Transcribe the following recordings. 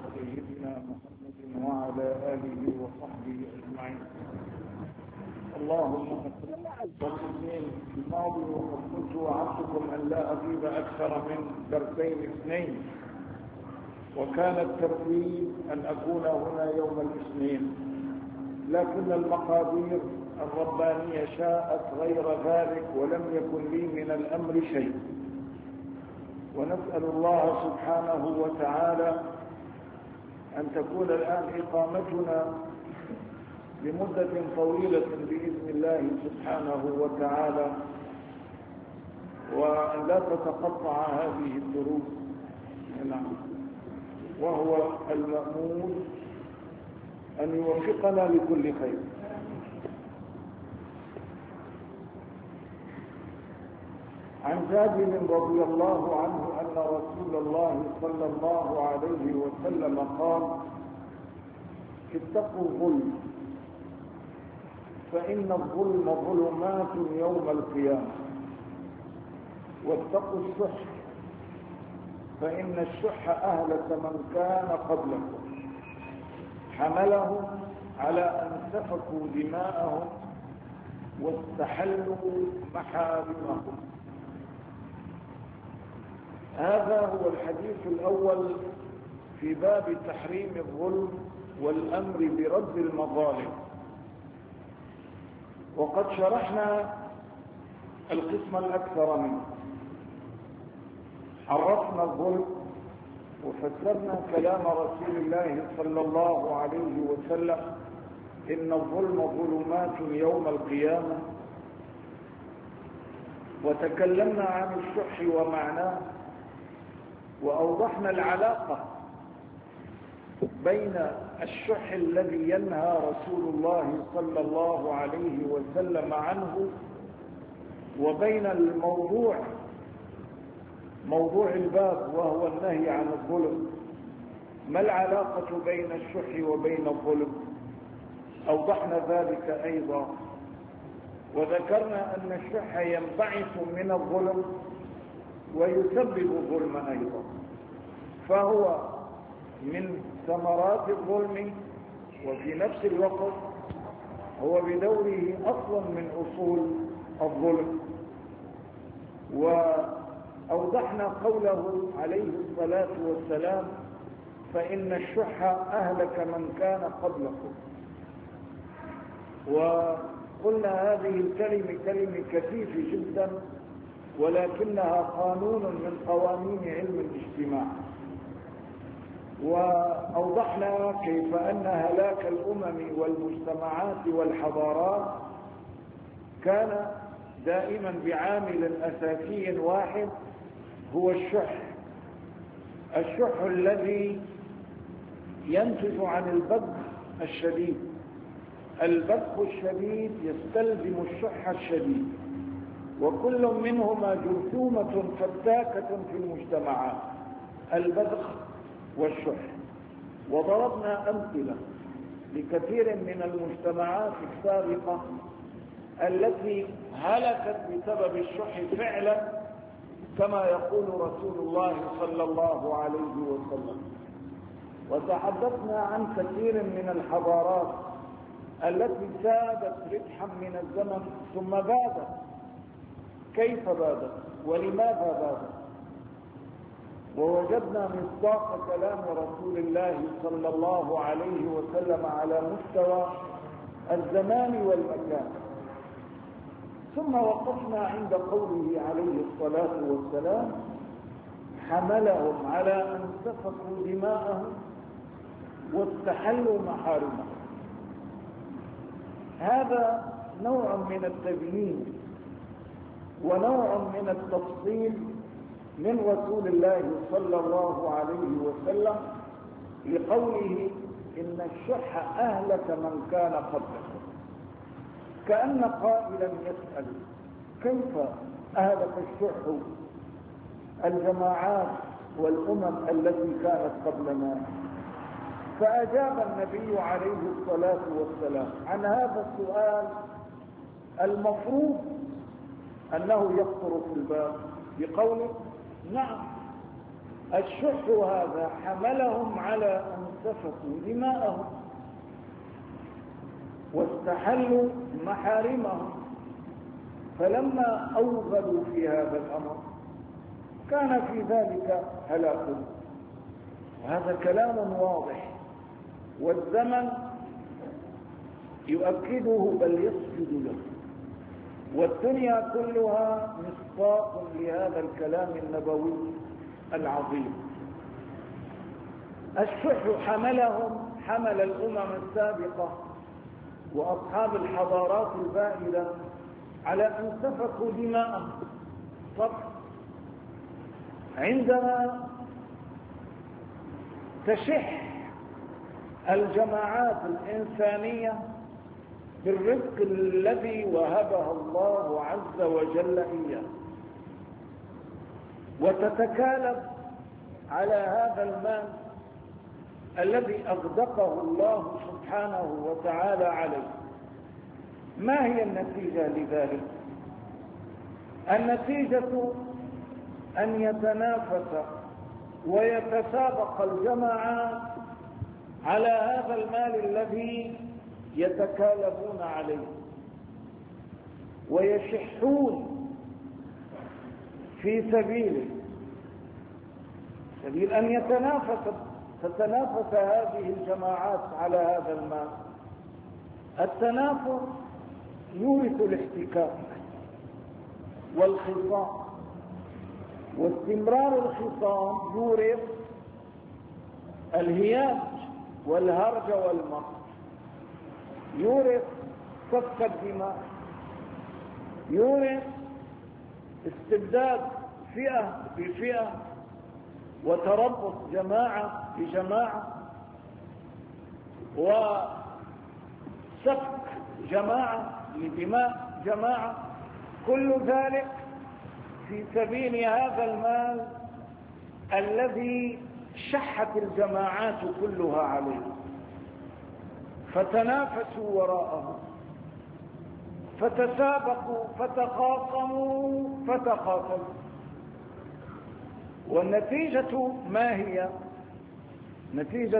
سيدنا محمد وعلى آله وصحبه أجمعين. اللهم والتسليم في الماضي وقد كنت وعدتكم أن لا أغيب أكثر من درسين اثنين، وكان الترتيب أن أكون هنا يوم الاثنين، لكن المقادير الربانية شاءت غير ذلك ولم يكن لي من الأمر شيء. ونسأل الله سبحانه وتعالى أن تكون الآن إقامتنا لمدة طويلة بإذن الله سبحانه وتعالى، وأن لا تتقطع هذه الدروس، وهو المأمول أن يوفقنا لكل خير. عن جابر رضي الله عنه أن رسول الله صلى الله عليه وسلم قال: اتقوا الظلم فإن الظلم ظلمات يوم القيامة، واتقوا الشح فإن الشح أهلك من كان قبلكم، حملهم على أن سفكوا دماءهم واستحلوا محارمهم. هذا هو الحديث الأول في باب تحريم الظلم والأمر برد المظالم. وقد شرحنا القسم الأكثر منه، عرفنا الظلم وفسرنا كلام رسول الله صلى الله عليه وسلم: إن الظلم ظلمات يوم القيامة، وتكلمنا عن الشح ومعناه، وأوضحنا العلاقة بين الشح الذي ينهى رسول الله صلى الله عليه وسلم عنه وبين موضوع الباب وهو النهي عن الظلم. ما العلاقة بين الشح وبين الظلم؟ أوضحنا ذلك أيضا، وذكرنا أن الشح ينبعث من الظلم ويسبب ظلما أيضا، فهو من ثمرات الظلم، وفي نفس الوقت هو بدوره أصلا من أصول الظلم. وأوضحنا قوله عليه الصلاة والسلام: فإن الشح أهلك من كان قبلكم. وقلنا هذه الكلمة كلمة كثيفة جدا، ولكنها قانون من قوانين علم الاجتماع. وأوضحنا كيف أن هلاك الأمم والمجتمعات والحضارات كان دائما بعامل أساسي واحد، هو الشح الذي ينتج عن البذخ الشديد. البذخ الشديد يستلزم الشح الشديد، وكل منهما جرثومة فتاكة في المجتمعات، البذخ والشح. وضربنا أمثلة لكثير من المجتمعات السابقة التي هلكت بسبب الشح فعلا، كما يقول رسول الله صلى الله عليه وسلم. وتحدثنا عن كثير من الحضارات التي سادت ربحا من الزمن ثم بادت. كيف بادت ولماذا بادت؟ ووجدنا مصداق كلام رسول الله صلى الله عليه وسلم على مستوى الزمان والمكان. ثم وقفنا عند قوله عليه الصلاة والسلام: حملهم على أن سفكوا دماءهم واستحلوا محارمهم. هذا نوع من التبيين ونوع من التفصيل من رسول الله صلى الله عليه وسلم لقوله: إن الشح أهلك من كان قبلكم. كأن قائلا يسأل: كيف أهلك الشح الجماعات والأمم التي كانت قبلنا؟ فأجاب النبي عليه الصلاة والسلام عن هذا السؤال المفروض أنه يخطر في الباب بقوله: نعم، الشح هذا حملهم على أن سفكوا دماءهم واستحلوا محارمهم، فلما أوغلوا في هذا الأمر كان في ذلك هلاك. وهذا كلام واضح، والزمن يؤكده بل يسجد له، والدنيا كلها مصداق لهذا الكلام النبوي العظيم. الشح حمل الأمم السابقة وأصحاب الحضارات البائدة على أن سفكوا دماءهم. طب عندما تشح الجماعات الإنسانية بالرزق الذي وهبها الله عز وجل إياه وتتكالب على هذا المال الذي أغدقه الله سبحانه وتعالى عليه، ما هي النتيجة لذلك؟ النتيجة أن يتنافس ويتسابق الجماعات على هذا المال الذي يتكالبون عليه، ويشحون في سبيل أن تتنافس هذه الجماعات على هذا المال. التنافس يورث الاحتكاك والخصام، واستمرار الخصام يورث الهياج والهرج والمقت، يورث سفك الدماء، يورث استبداد فئة بفئة وتربط جماعة بجماعة وسفك جماعة لدماء جماعة، كل ذلك في سبيل هذا المال الذي شحت الجماعات كلها عليه، فتنافسوا وراءه، فتسابقوا، فتخاصموا فتقاتلوا. والنتيجة ما هي؟ نتيجة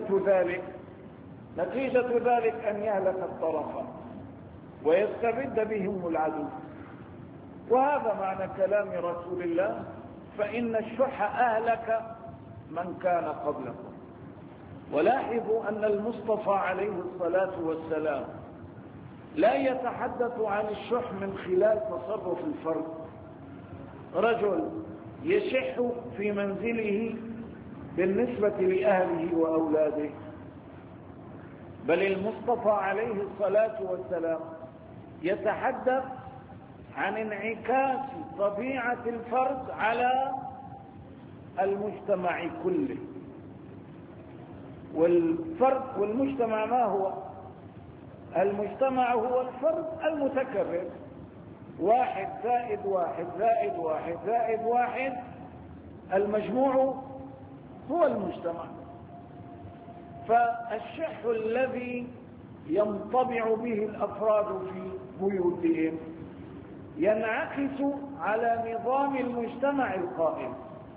ذلك أن يهلك الطرفان ويستبد بهم العدو. وهذا معنى كلام رسول الله: فإن الشح أهلك من كان قبلكم. ولاحظوا أن المصطفى عليه الصلاة والسلام لا يتحدث عن الشح من خلال تصرف الفرد، رجل يشح في منزله بالنسبة لأهله وأولاده، بل المصطفى عليه الصلاة والسلام يتحدث عن انعكاس طبيعة الفرد على المجتمع كله. والفرد والمجتمع ما هو؟ المجتمع هو الفرد المتكرر، 1 زائد 1 زائد 1 زائد 1، المجموع هو المجتمع. فالشح الذي ينطبع به الأفراد في بيوتهم ينعكس على نظام المجتمع القائم.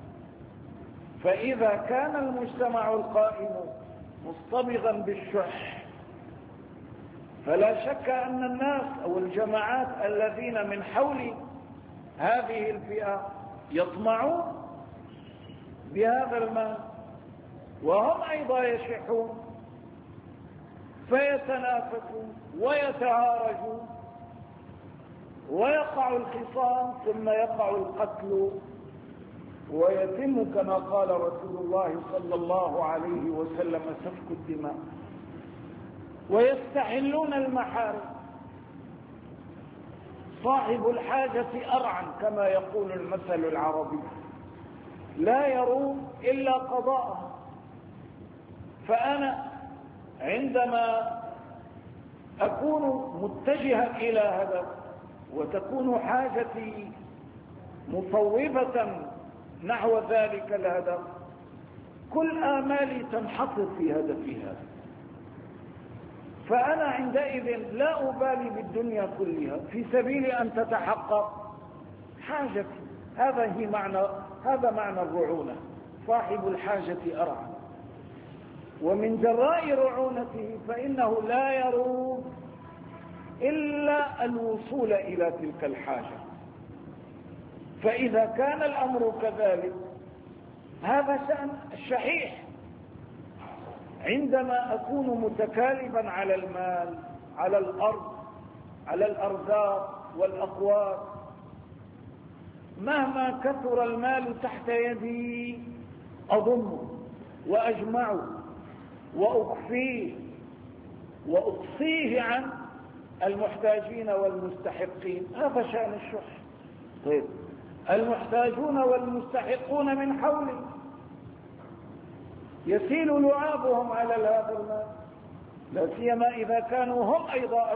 فإذا كان المجتمع القائم مصطبغا بالشح، فلا شك أن الناس أو الجماعات الذين من حول هذه الفئة يطمعون بهذا المال، وهم أيضا يشحون، فيتنافسون ويتعارجون، ويقع الخصام، ثم يقع القتل، ويتم كما قال رسول الله صلى الله عليه وسلم سفك الدماء، ويستحلون المحارم. صاحب الحاجة أرعن كما يقول المثل العربي، لا يروم إلا قضاءها. فأنا عندما أكون متجها إلى هذا وتكون حاجتي مصوبة نحو ذلك الهدف، كل آمالي تنحصر في هدفها، فأنا عندئذ لا أبالي بالدنيا كلها في سبيل أن تتحقق حاجتي. هذا معنى الرعونة. صاحب الحاجة أرعى، ومن جراء رعونته فإنه لا يروم إلا الوصول إلى تلك الحاجة. فإذا كان الأمر كذلك هذا شأن الشحيح. عندما أكون متكالبا على المال، على الأرض، على الأرزاق والأقوات، مهما كثر المال تحت يدي أضمه وأجمعه وأخفيه وأقصيه عن المحتاجين والمستحقين. هذا شأن الشح. طيب المحتاجون والمستحقون من حولي يسيل لعابهم على هذا المال، لا سيما إذا كانوا هم أيضا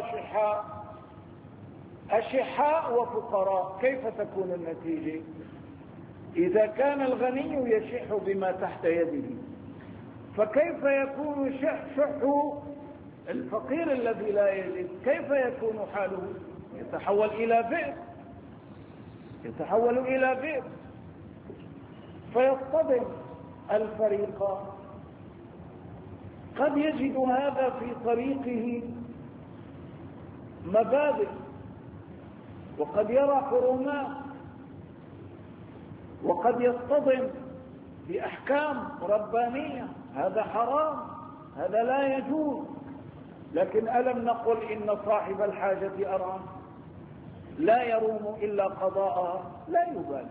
أشحاء وفقراء. كيف تكون النتيجة؟ إذا كان الغني يشح بما تحت يده، فكيف يكون شح الفقير الذي لا يجد؟ كيف يكون حاله؟ يتحول إلى بئر فيصطدم الفريقان. قد يجد هذا في طريقه مبادئ، وقد يرى حرمات، وقد يصطدم بأحكام ربانية. هذا حرام، هذا لا يجوز. لكن ألم نقل إن صاحب الحاجة أرعى؟ لا يروم إلا قضاءها، لا يبالي،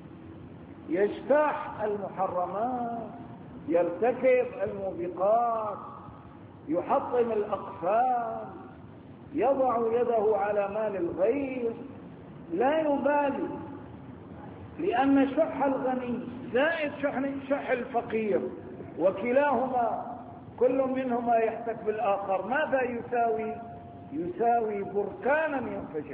يجتاح المحرمات، يرتكب الموبقات، يحطم الأقفال، يضع يده على مال الغير، لا يبالي. لأن شح الغني زائد شح الفقير، وكلاهما كل منهما يحتك بالآخر، ماذا يساوي؟ يساوي بركانا ينفجر.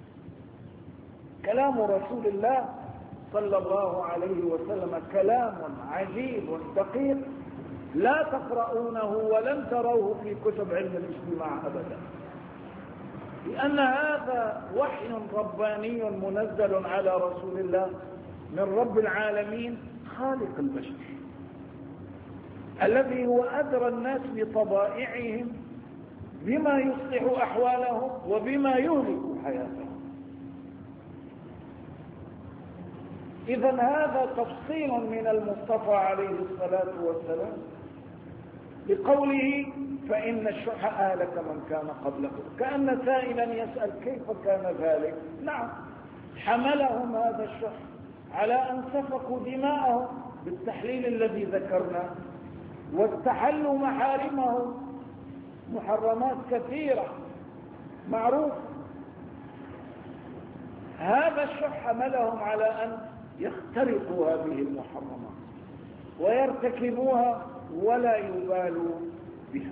كلام رسول الله صلى الله عليه وسلم كلام عجيب دقيق لا تقرؤونه ولن تروه في كتب علم الاجتماع أبدا، لأن هذا وحي رباني منزل على رسول الله من رب العالمين خالق البشر، الذي هو أدرى الناس بطبائعهم، بما يصلح أحوالهم وبما يهلك حياتهم. إذا هذا تفصيل من المصطفى عليه الصلاة والسلام بقوله فإن الشح أهلك من كان قبله. كأن سائلا يسأل كيف كان ذلك؟ نعم، حملهم هذا الشح على أن سفكوا دماءهم بالتحليل الذي ذكرناه، واستحلوا محارمهم، محرمات كثيرة معروفة. هذا الشح حملهم على أن يخترقوا هذه المحرمات ويرتكبوها ولا يبالوا بها.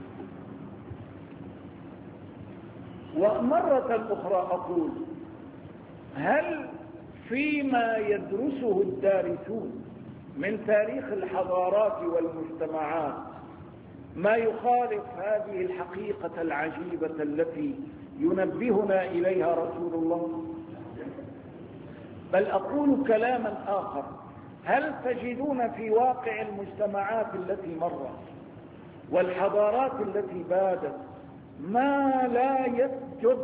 ومرة أخرى أقول، هل فيما يدرسه الدارسون من تاريخ الحضارات والمجتمعات ما يخالف هذه الحقيقة العجيبة التي ينبهنا إليها رسول الله؟ بل أقول كلاما آخر، هل تجدون في واقع المجتمعات التي مرت والحضارات التي بادت ما لا يسجد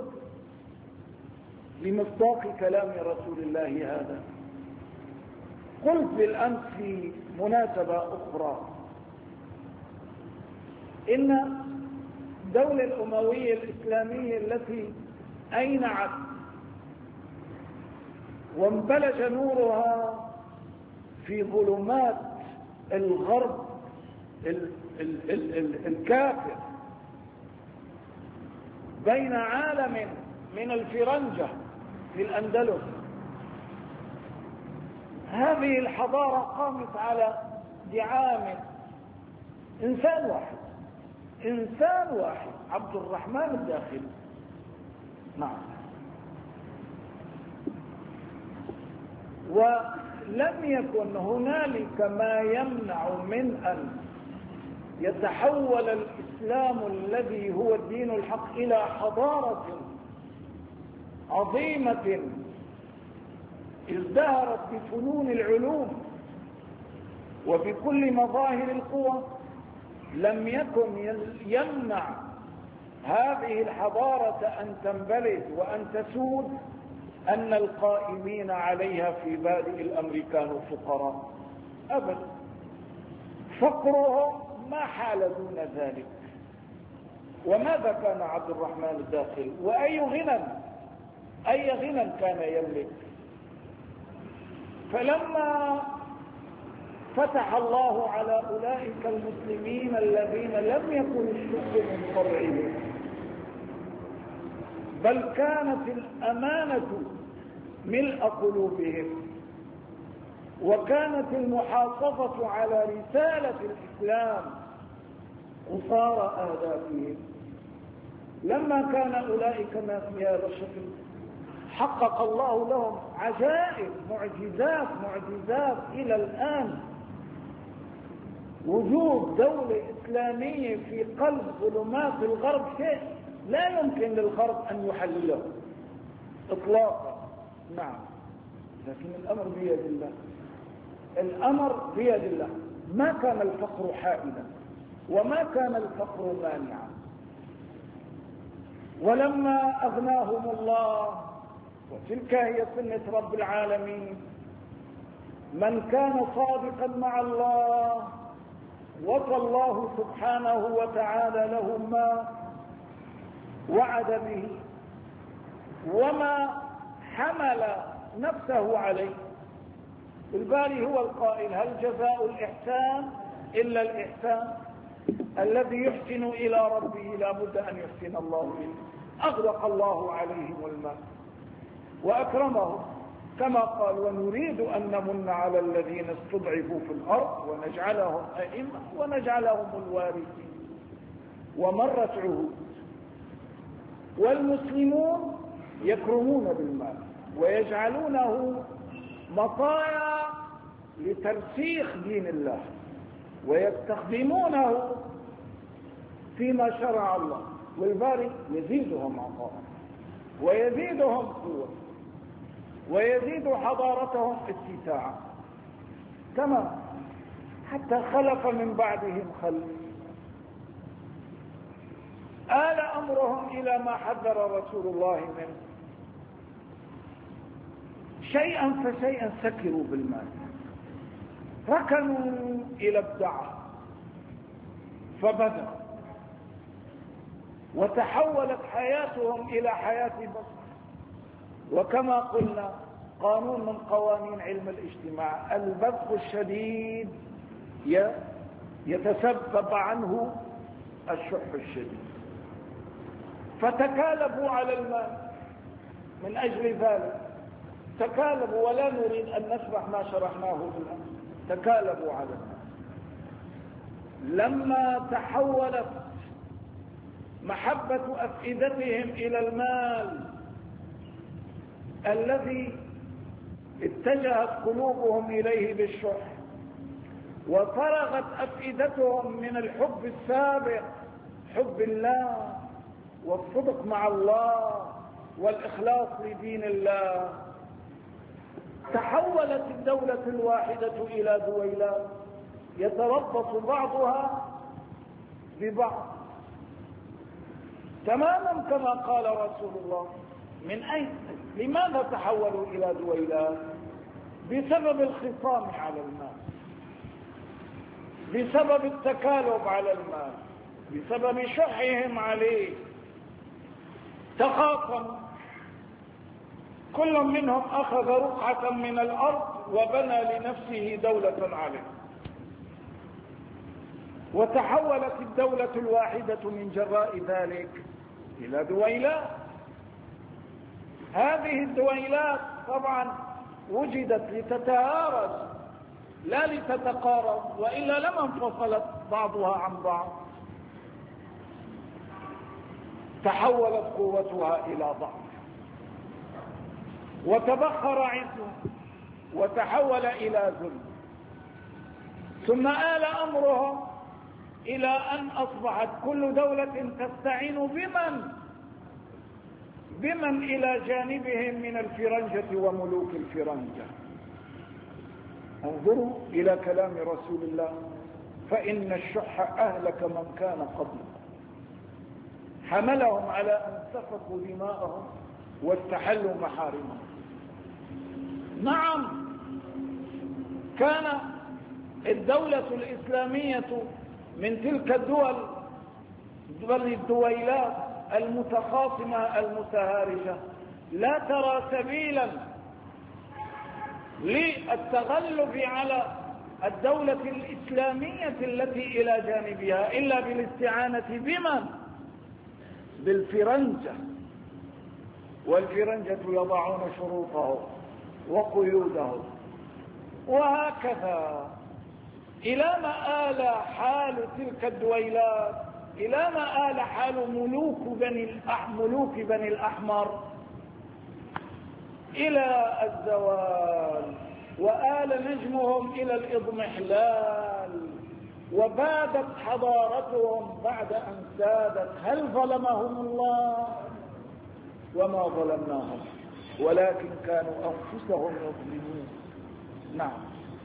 لمصداق كلام رسول الله هذا؟ قلت بالأمس في مناسبة أخرى إن الدولة الأموية الإسلامية التي أينعت وانبلج نورها في ظلمات الغرب الكافر بين عالم من الفرنجة في الأندلس، هذه الحضارة قامت على دعامة إنسان واحد، عبد الرحمن الداخلي. نعم. ولم يكن هنالك ما يمنع من أن يتحول الإسلام الذي هو الدين الحق إلى حضارة عظيمة ازدهرت بفنون العلوم وبكل مظاهر القوى، لم يكن يمنع هذه الحضارة أن تنبلد وأن تسود أن القائمين عليها في بادئ الأمر كانوا فقراء أبدا. فقرهم ما حال دون ذلك. وماذا كان عبد الرحمن الداخل؟ وأي غنى كان يملك؟ فلما فتح الله على أولئك المسلمين الذين لم يكن الشك من طبعهم، بل كانت الأمانة ملء قلوبهم، وكانت المحافظة على رسالة الإسلام قصار آهدافهم، لما كان أولئك الناس بهذا الشكل حقق الله لهم عجائب، معجزات إلى الآن. وجود دولة إسلامية في قلب ظلمات الغرب شيء لا يمكن للغرب أن يحلله إطلاقا. نعم، لكن الأمر بيد الله، الأمر بيد الله. ما كان الفقر حائلا وما كان الفقر مانعا. ولما أغناهم الله، وتلك هي سنة رب العالمين، من كان صادقا مع الله وفى الله سبحانه وتعالى له ما وعد به وما حمل نفسه عليه. الباري هو القائل: هل جزاء الإحسان إلا الإحسان؟ الذي يحسن إلى ربه لا بد أن يحسن الله إليه. أغرق الله عليهم الماء وأكرمهم، كما قال: ونريد أن نمن على الذين استضعفوا في الأرض ونجعلهم أئمة ونجعلهم الوارثين. ومرت عهود، والمسلمون يكرمون بالمال ويجعلونه مطايا لترسيخ دين الله، ويستخدمونه فيما شرع الله، والباري يزيدهم عطاء ويزيدهم قوة ويزيد حضارتهم اتساعا. كما حتى خلف من بعدهم خلف آل أمرهم إلى ما حذر رسول الله منه. شيئا فشيئا سكروا بالمال، ركنوا إلى الدعوة فبدأ، وتحولت حياتهم إلى حياة بسيطة. وكما قلنا قانون من قوانين علم الاجتماع: البذخ الشديد يتسبب عنه الشح الشديد. فتكالبوا على المال من أجل ذلك، تكالبوا، ولا نريد أن نشرح ما شرحناه بالأمس. تكالبوا على المال. لما تحولت محبة أفئدتهم إلى المال الذي اتجهت قلوبهم إليه بالشح، وفرغت أفئدتهم من الحب السابق، حب الله والصدق مع الله والإخلاص لدين الله، تحولت الدولة الواحدة إلى دويلات يتربص بعضها ببعض، تماما كما قال رسول الله: من أين؟ لماذا تحولوا إلى دويلات؟ بسبب الخصام على المال، بسبب التكالب على المال، بسبب شحهم عليه. تخاصموا، كل منهم أخذ رقعة من الأرض وبنى لنفسه دولة عليه، وتحولت الدولة الواحدة من جراء ذلك إلى دويلات. هذه الدويلات طبعا وجدت لتتهارس لا لتتقارب، وإلا لما انفصلت بعضها عن بعض. تحولت قوتها إلى ضعف، وتبخر عزها، وتحول إلى ذل. ثم آل أمرهم إلى أن أصبحت كل دولة تستعين بمن إلى جانبهم من الفرنجة وملوك الفرنجة. انظروا إلى كلام رسول الله: فإن الشح أهلك من كان قبلهم، حملهم على أن سفكوا دماءهم واستحلوا محارمهم. نعم، كان الدولة الإسلامية من تلك الدول الدويلات المتخاصمة المتهارجة لا ترى سبيلا للتغلب على الدولة الإسلامية التي إلى جانبها إلا بالاستعانة بمن؟ بالفرنجة. والفرنجة يضعون شروطهم وقيودهم، وهكذا إلى ما آل حال تلك الدويلات، إلى ما آل حال ملوك بني الأحمر إلى الزوال، وآل نجمهم إلى الإضمحلال، وبادت حضارتهم بعد أن سادت. هل ظلمهم الله؟ وما ظلمناهم، ولكن كانوا أنفسهم يظلمون. نعم.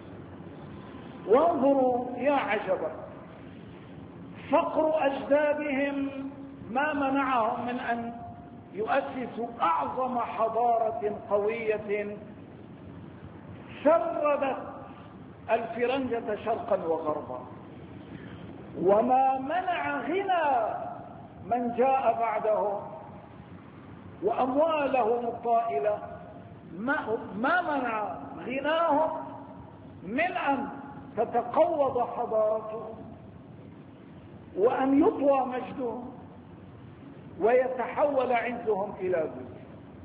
وانظروا يا عجبا، فقر أجدادهم ما منعهم من أن يؤسسوا أعظم حضارة قوية شردت الفرنجة شرقا وغربا، وما منع غنى من جاء بعده وأموالهم الطائلة، ما منع غناهم من أن تتقوض حضارتهم وأن يطوى مجدهم ويتحول عزهم إلى ذل.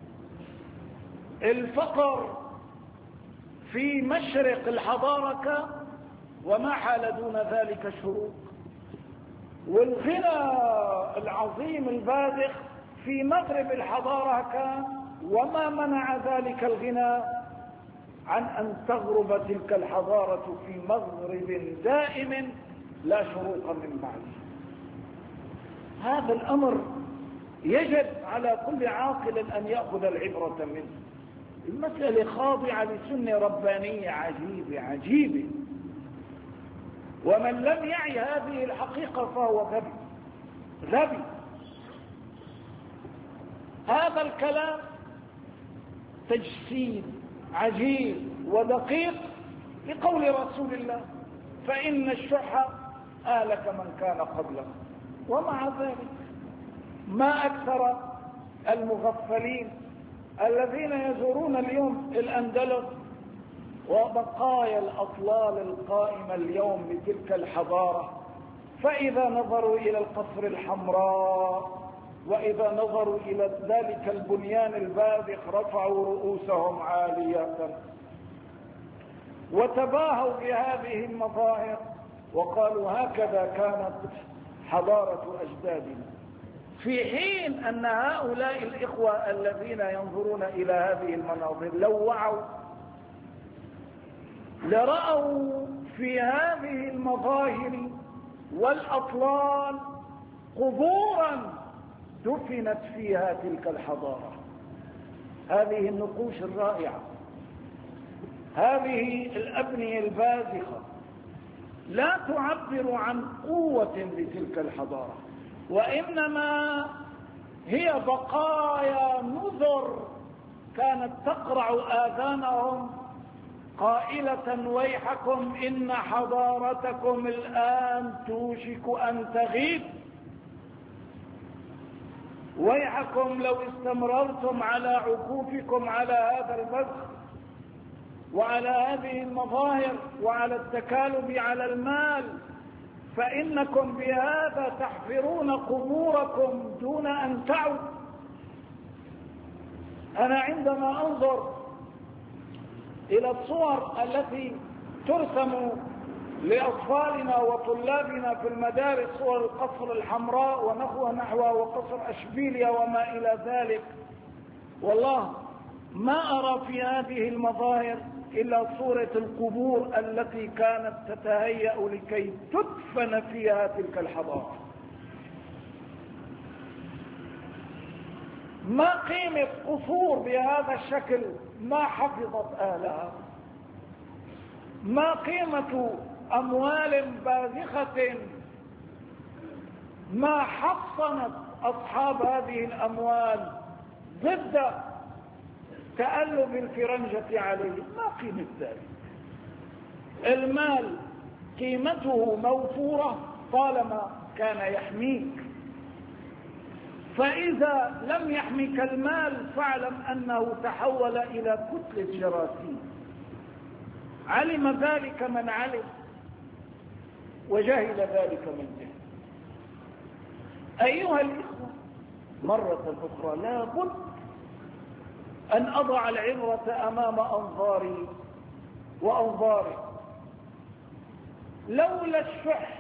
الفقر في مشرق الحضارة وما حال دون ذلك شروق، والغنى العظيم البازخ في مغرب الحضارة كان، وما منع ذلك الغنى عن أن تغرب تلك الحضارة في مغرب دائم لا شروق من بعده. هذا الأمر يجب على كل عاقل أن يأخذ العبرة منه. المسألة خاضعة لسنة ربانية عجيبة، ومن لم يعي هذه الحقيقة فهو غبي. هذا الكلام تجسيد عجيب ودقيق لقول رسول الله: فإن الشح آلك من كان قبله. ومع ذلك ما أكثر المغفلين الذين يزورون اليوم الأندلس وبقايا الأطلال القائمة اليوم لتلك الحضارة، فإذا نظروا إلى القصر الحمراء وإذا نظروا إلى ذلك البنيان البازخ رفعوا رؤوسهم عالية وتباهوا بهذه المظاهر وقالوا: هكذا كانت حضارة أجدادنا. في حين أن هؤلاء الإخوة الذين ينظرون إلى هذه المناظر لو وعوا لرأوا في هذه المظاهر والأطلال قبورا دفنت فيها تلك الحضارة. هذه النقوش الرائعة، هذه الأبنية البازخة لا تعبر عن قوة لتلك الحضارة، وإنما هي بقايا نذر كانت تقرع آذانهم قائلة: ويحكم إن حضارتكم الآن توشك أن تغيب، ويحكم لو استمررتم على عكوفكم على هذا البذخ وعلى هذه المظاهر وعلى التكالب على المال، فإنكم بهذا تحفرون قبوركم دون أن تعوا. أنا عندما أنظر إلى الصور التي ترسم لأطفالنا وطلابنا في المدارس، صور القصر الحمراء ونحوها وقصر أشبيليا وما إلى ذلك، والله ما أرى في هذه المظاهر إلا صورة القبور التي كانت تتهيأ لكي تدفن فيها تلك الحضارة. ما قيمة قصور بهذا الشكل ما حفظت أهلها؟ ما قيمة أموال باذخة ما حصنت أصحاب هذه الأموال ضد تألب الفرنجة عليه؟ ما قيمة ذلك؟ المال قيمته موفورة طالما كان يحميك، فإذا لم يحمك المال فاعلم أنه تحول إلى كتلة جراثيم. علم ذلك من علم وجهل ذلك من جهل. أيها الإخوة، مرة أخرى لا بد أن أضع العبرة أمام أنظاري وأنظاري. لولا الشح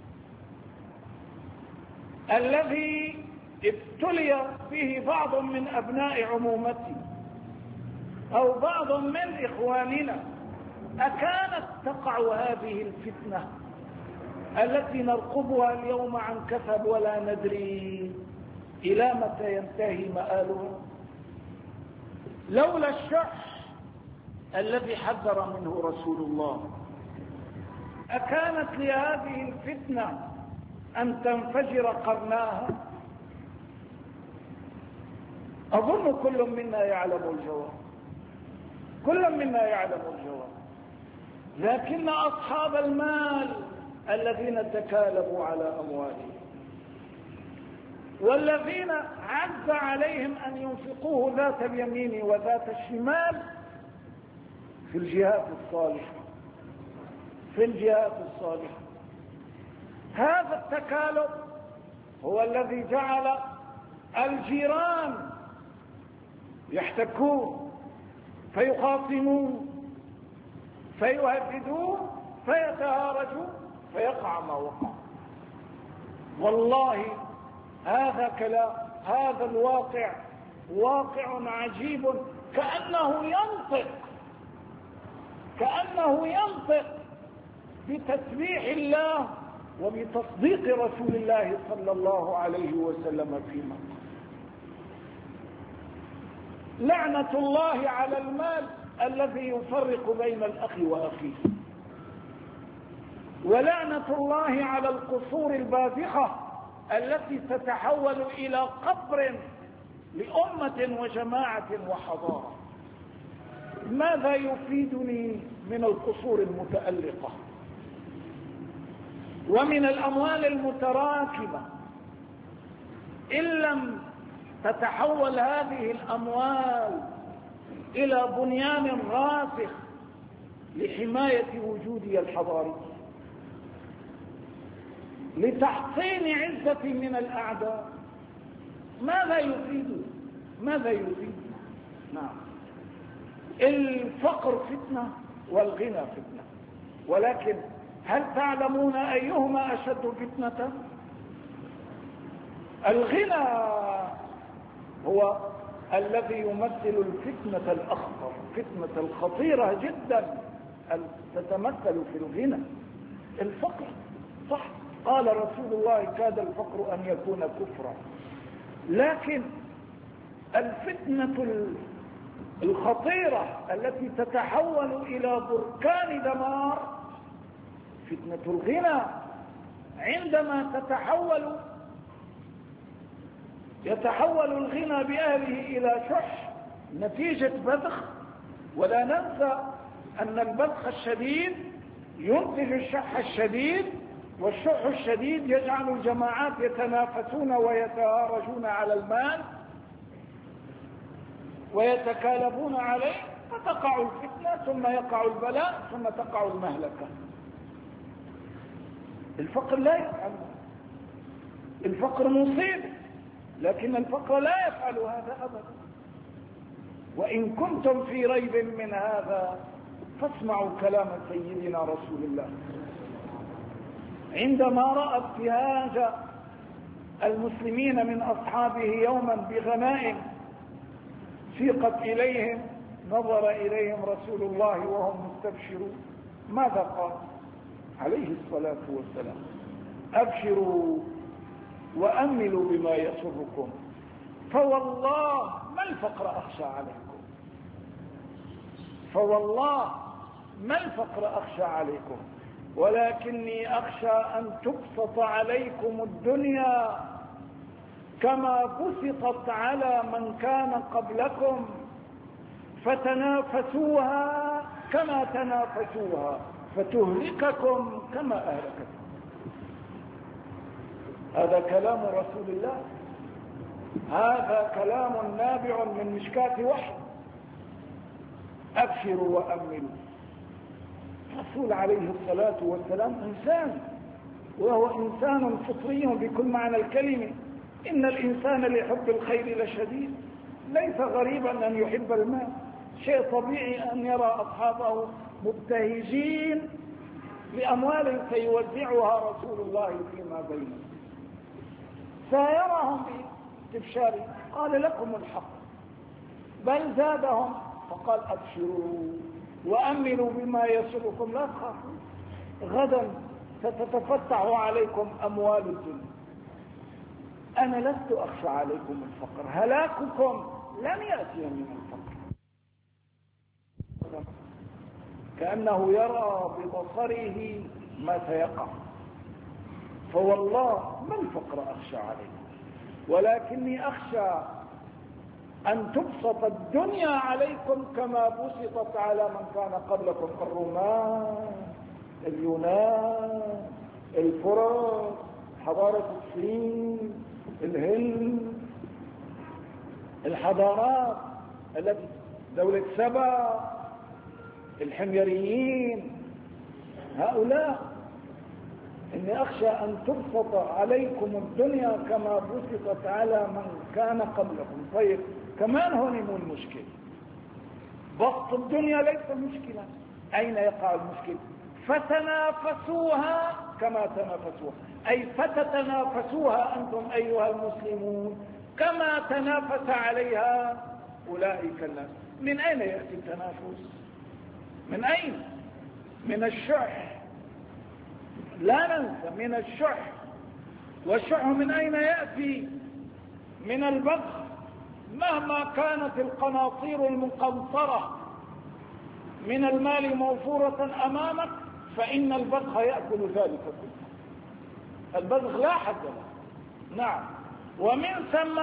الذي ابتلي به بعض من أبناء عمومتي أو بعض من إخواننا أكانت تقع هذه الفتنة التي نرقبها اليوم عن كثب ولا ندري إلى متى ينتهي مآلها؟ لولا الشح الذي حذر منه رسول الله أكانت لهذه الفتنة أن تنفجر قرناها؟ أظن كل منا يعلم الجواب، كل منا يعلم الجواب. لكن أصحاب المال الذين تكالبوا على أموالهم والذين عز عليهم أن ينفقوه ذات اليمين وذات الشمال في الجهات الصالحة، في الجهات الصالحة، هذا التكالب هو الذي جعل الجيران يحتكون فيخاصمون فيهددون فيتهارجون فيقع ما وقع. والله هذا الواقع واقع عجيب، كأنه ينطق بتسبيح الله وبتصديق رسول الله صلى الله عليه وسلم فيما لعنة الله على المال الذي يفرق بين الأخ وأخيه، ولعنة الله على القصور الباذخة التي تتحول إلى قبر لأمة وجماعة وحضارة. ماذا يفيدني من القصور المتألقة ومن الأموال المتراكمة إن لم تتحول هذه الأموال إلى بنيان راسخ لحماية وجودي الحضاري، لتحصين عزتي من الأعداء؟ ماذا يفيد؟ ماذا يفيد؟ نعم، الفقر فتنة والغنى فتنة، ولكن هل تعلمون أيهما أشد فتنة؟ الغنى هو الذي يمثل الفتنة الأخطر، فتنة الخطيرة جدا تتمثل في الغنى. الفقر صح، قال رسول الله كاد الفقر أن يكون كفرا، لكن الفتنة الخطيرة التي تتحول إلى بركان دمار فتنة الغنى. عندما يتحول الغنى بأهله إلى شح نتيجة بذخ، ولا ننسى أن البذخ الشديد ينتج الشح الشديد، والشح الشديد يجعل الجماعات يتنافسون ويتهارجون على المال ويتكالبون عليه، فتقع الفتنة ثم يقع البلاء ثم تقع المهلكة. الفقر لا يفعل، الفقر مصيب، لكن الفقر لا يفعل هذا أبدا. وإن كنتم في ريب من هذا فاسمعوا كلام سيدنا رسول الله عندما رأى ابتهاج المسلمين من أصحابه يوما بغنائم سيقت إليهم، نظر إليهم رسول الله وهم مستبشرون، ماذا قال عليه الصلاة والسلام؟ أبشروا وأملوا بما يسركم، فوالله ما الفقر أخشى عليكم، فوالله ما الفقر أخشى عليكم، ولكني أخشى أن تبسط عليكم الدنيا كما بسطت على من كان قبلكم فتنافسوها كما تنافسوها فتهلككم كما أهلكتكم. هذا كلام رسول الله، هذا كلام نابع من مشكاة وحي. أبشروا وأملوا. الرسول عليه الصلاة والسلام إنسان، وهو إنسان فطري بكل معنى الكلمة. إن الإنسان لحب الخير لشديد، ليس غريبا أن يحب المال، شيء طبيعي أن يرى أصحابه مبتهجين لأموال سيوزعها رسول الله فيما بينهم، سيراهم باستبشار. قال لكم الحق، بل زادهم فقال أبشروا وأملوا بما يسركم لا تخافوا، غدا ستتفتح عليكم أموال الدنيا. أنا لست أخشى عليكم الفقر، هلاككم لم يأتي من الفقر. كأنه يرى ببصره ما سيقع. فوالله ما الفقر أخشى عليكم، ولكني أخشى أن تبسط الدنيا عليكم كما بسطت على من كان قبلكم، الرومان، اليونان، الفرس، حضارة الصين، الهند، الحضارات التي دولة سبا، الحميريين، هؤلاء. إني أخشى أن تبسط عليكم الدنيا كما بسطت على من كان قبلكم. طيب كمان هون مو المشكلة، بسط الدنيا ليس مشكلة. أين يقع المشكلة؟ فتنافسوها كما تنافسوها، أي فتتنافسوها أنتم أيها المسلمون كما تنافس عليها أولئك الناس. من أين يأتي التنافس؟ من أين؟ من الشح. لا ننسى من الشح. والشح من أين يأتي؟ من البخل. مهما كانت القناطير المقنطرة من المال موفورة أمامك فإن البخل يأكل ذلك كله. البخل لا حد له. نعم. ومن ثم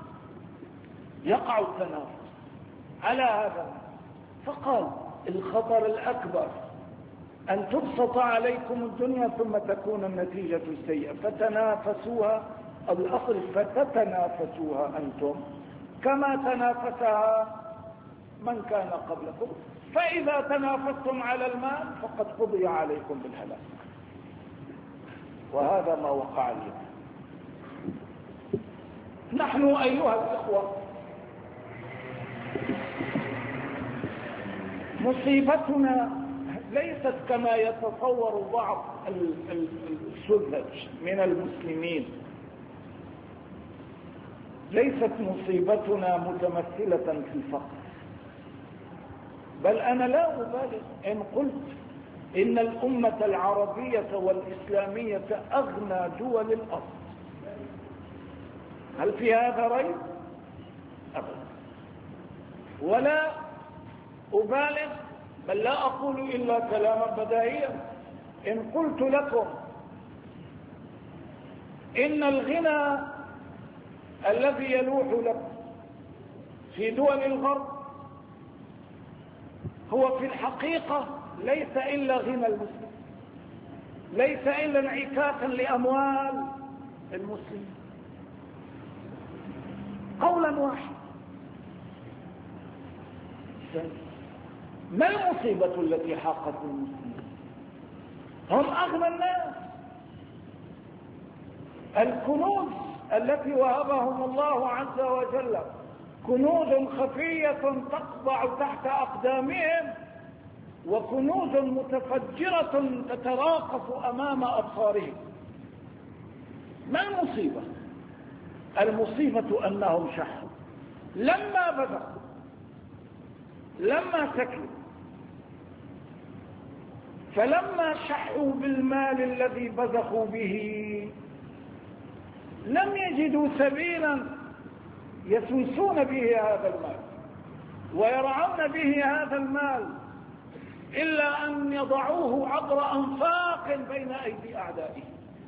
يقع التنافس على هذا. فقال الخطر الأكبر أن تبسط عليكم الدنيا ثم تكون النتيجة السيئة. فتنافسوها، الأصل فتتنافسوها أنتم كما تنافسها من كان قبلكم، فإذا تنافستم على المال فقد قضي عليكم بالهلاك. وهذا ما وقع اليوم. نحن أيها الإخوة مصيبتنا ليست كما يتصور بعض السذج من المسلمين. ليست مصيبتنا متمثلة في الفقر، بل أنا لا أبالغ إن قلت إن الأمة العربية والإسلامية أغنى دول الأرض. هل في هذا ريب؟ أبدا. ولا أبالغ، بل لا أقول إلا كلاما بديهيا إن قلت لكم إن الغنى الذي يلوح لكم في دول الغرب هو في الحقيقة ليس إلا غنى المسلم، ليس إلا انعكاسا لأموال المسلمين. قولا واحد. ما المصيبة التي حاقت المسلمين؟ هم أغنى الناس. الكنوز التي وهبهم الله عز وجل كنوز خفية تقبع تحت أقدامهم، وكنوز متفجرة تتراقص أمام أبصارهم. ما المصيبة؟ المصيبة أنهم شحوا لما بدأوا، لما سكنوا، فلما شحوا بالمال الذي بذخوا به لم يجدوا سبيلا يسوسون به هذا المال ويرعون به هذا المال إلا أن يضعوه عبر أنفاق بين أيدي أعدائه،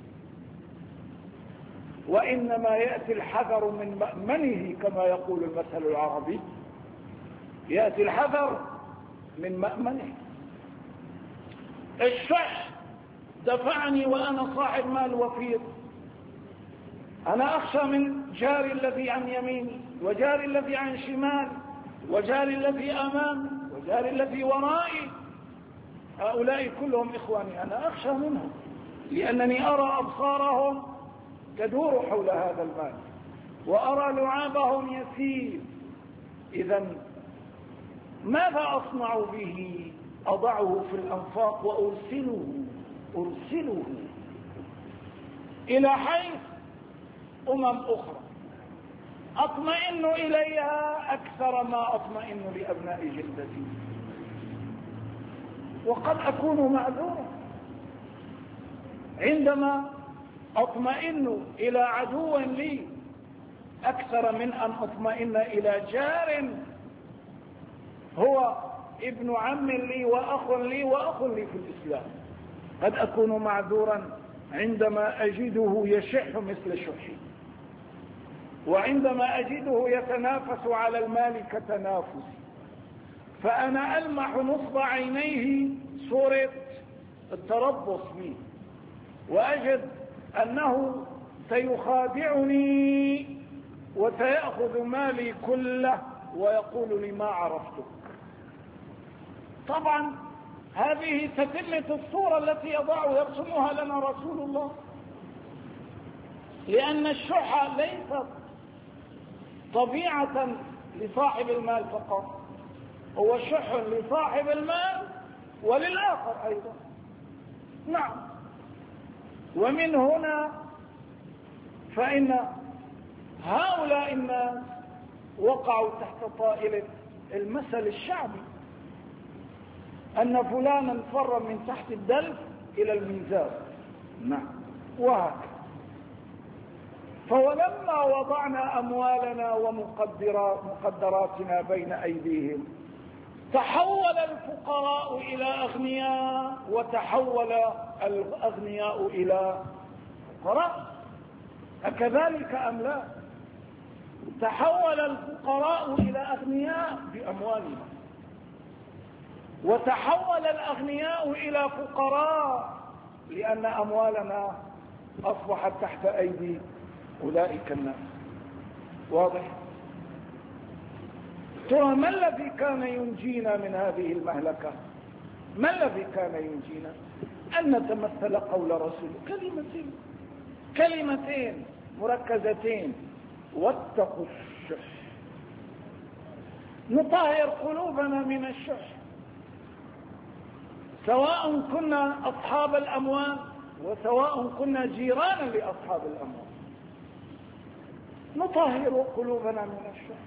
وإنما يأتي الحذر من مأمنه كما يقول المثل العربي، يأتي الحذر من مأمنه. الشح دفعني وأنا صاحب مال وفير، أنا أخشى من جاري الذي عن يميني، وجاري الذي عن شمالي، وجاري الذي أمامي، وجاري الذي ورائي، هؤلاء كلهم إخواني، أنا أخشى منهم لأنني أرى أبصارهم تدور حول هذا المال، وأرى لعابهم يسير. إذن ماذا أصنع به؟ أضعه في الأنفاق وأرسله إلى حيث أخرى أطمئن إليها أكثر ما أطمئن لأبناء جلدتي، وقد أكون معذورا عندما أطمئن إلى عدو لي أكثر من أن أطمئن إلى جار هو ابن عم لي وأخ لي وأخ لي في الإسلام. قد أكون معذورا عندما أجده يشح مثل شحي، وعندما أجده يتنافس على المال كتنافسي، فأنا ألمح نصب عينيه صورة التربص بي، وأجد أنه سيخادعني وسيأخذ مالي كله ويقول لي ما عرفتك. طبعا هذه تتمة الصورة التي يرسمها لنا رسول الله، لأن الشح ليست طبيعة لصاحب المال فقط، هو شح لصاحب المال وللآخر أيضا. نعم. ومن هنا فإن هؤلاء الناس وقعوا تحت طائلة المثل الشعبي أن فلانا فر من تحت الدلف إلى الميزان. نعم. وهكذا. فولما وضعنا أموالنا ومقدراتنا بين أيديهم تحول الفقراء إلى أغنياء، وتحول الأغنياء إلى فقراء. أكذلك أم لا؟ تحول الفقراء إلى أغنياء بأموالهم، وتحول الأغنياء إلى فقراء لأن أموالنا أصبحت تحت أيدي أولئك الناس. واضح؟ ترى ما الذي كان ينجينا من هذه المهلكة؟ ما الذي كان ينجينا؟ أن نتمثل قول رسول كلمتين مركزتين: واتقوا الشح. نطهر قلوبنا من الشح، سواء كنا أصحاب الأموال وسواء كنا جيرانا لأصحاب الأموال. نطهر قلوبنا من الشح،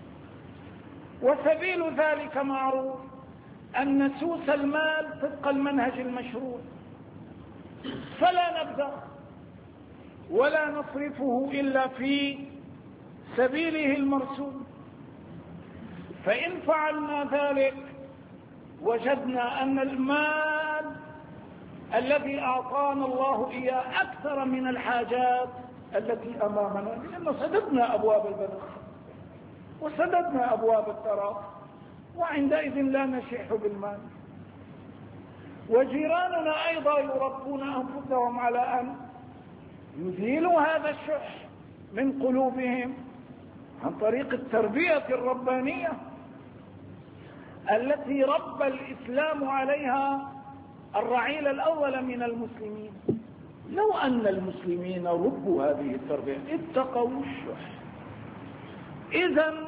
وسبيل ذلك معروف، أن نسوس المال طبق المنهج المشروع، فلا نبدأ ولا نصرفه إلا في سبيله المرسوم. فإن فعلنا ذلك وجدنا أن المال الذي أعطانا الله إياه أكثر من الحاجات التي أمامنا، لأن صددنا أبواب البذخ وسددنا أبواب التراف، وعندئذ لا نشح بالمال. وجيراننا أيضا يربون أنفسهم على أن يزيلوا هذا الشح من قلوبهم عن طريق التربية الربانية التي ربى الإسلام عليها الرعيل الأول من المسلمين. لو أن المسلمين ربوا هذه التربية اتقوا الشح، إذن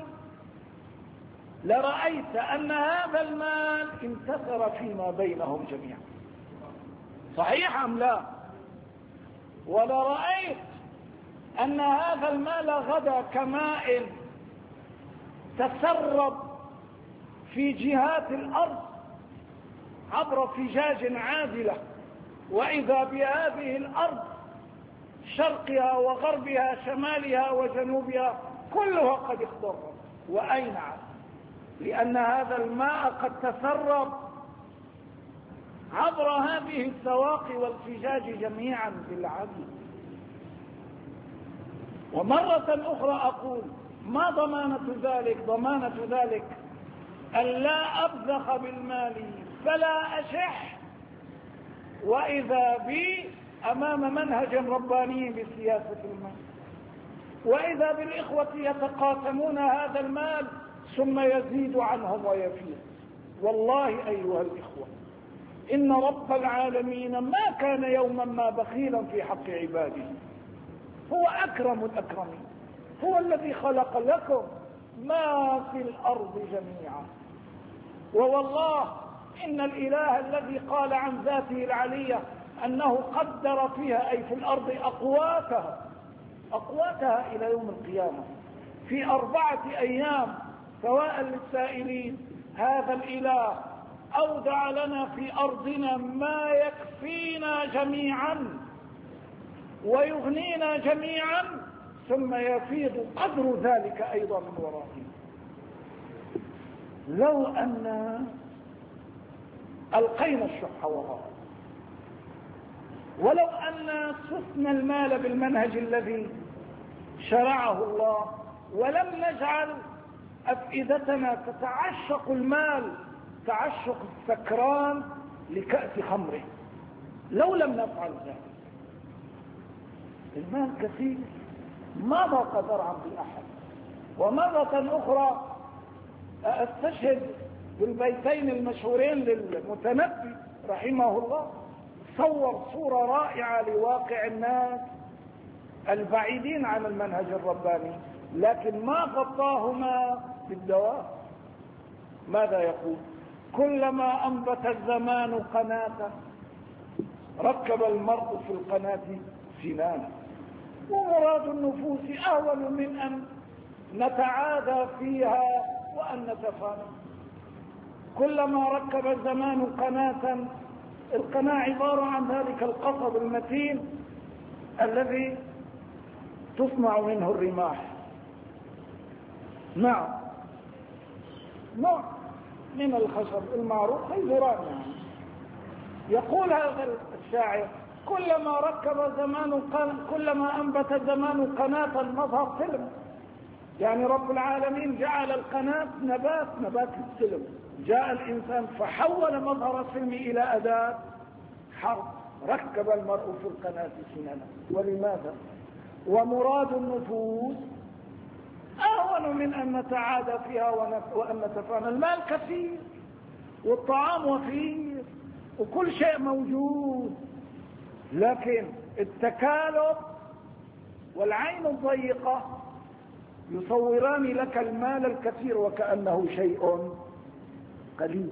لرأيت أن هذا المال انتثر فيما بينهم جميعا. صحيح أم لا؟ ولرأيت أن هذا المال غدا كماء تسرب في جهات الأرض عبر فجاج عادلة، وإذا بهذه الأرض شرقها وغربها شمالها وجنوبها كلها قد اخضرت. وأين عاد؟ لأن هذا الماء قد تسرب عبر هذه السواقي والفجاج جميعا بالعدل. ومرة أخرى أقول: ما ضمانة ذلك ألا أبذخ بالمال فلا أشح، وإذا بي أمام منهج رباني بسياسة المال، وإذا بالإخوة يتقاسمون هذا المال ثم يزيد عنهم ويفيض. والله أيها الإخوة، إن رب العالمين ما كان يوما ما بخيلا في حق عباده، هو أكرم الأكرمين، هو الذي خلق لكم ما في الأرض جميعا. ووالله إن الإله الذي قال عن ذاته العلية أنه قدر فيها، أي في الأرض، أقواتها إلى يوم القيامة في 4 أيام، سواء للسائلين. هذا الإله أودع لنا في أرضنا ما يكفينا جميعا ويغنينا جميعا، ثم يفيض قدر ذلك أيضا من ورائنا. لو أن ألقينا الشح وراءه، ولو أن سفنا المال بالمنهج الذي شرعه الله، ولم نجعل أفئدتنا تتعشق المال تعشق السكران لكأس خمره، لو لم نفعل ذلك، المال كثير ما ضاق ذرعا بأحد. ومرة أخرى أستشهد بالبيتين المشهورين للمتنبي رحمه الله، صور صورة رائعة لواقع الناس البعيدين عن المنهج الرباني، لكن ما غطاهما بالدوام. ماذا يقول؟ كلما أنبت الزمان قناة ركب المرء في القناة سنانا، ومراد النفوس أهون من أن نتعادى فيها وأن نتفانى. كلما ركب الزمان قناة، القناة عبارة عن ذلك القصب المتين الذي تصنع منه الرماح. نعم، نوع من الخشب المعروف الزران. يعني يقول هذا الشاعر: كلما أنبت الزمان قناة مظهر سلم. يعني رب العالمين جعل القناة نبات السلم، جاء الإنسان فحول مظهر السلم إلى أداة حرب، ركب المرء في القناة سننا. ولماذا؟ ومراد النفوس أهون من أن نتعادى فيها وأن نتفانى. المال كثير والطعام وفير وكل شيء موجود، لكن التكالب والعين الضيقة يصوران لك المال الكثير وكأنه شيء قليل.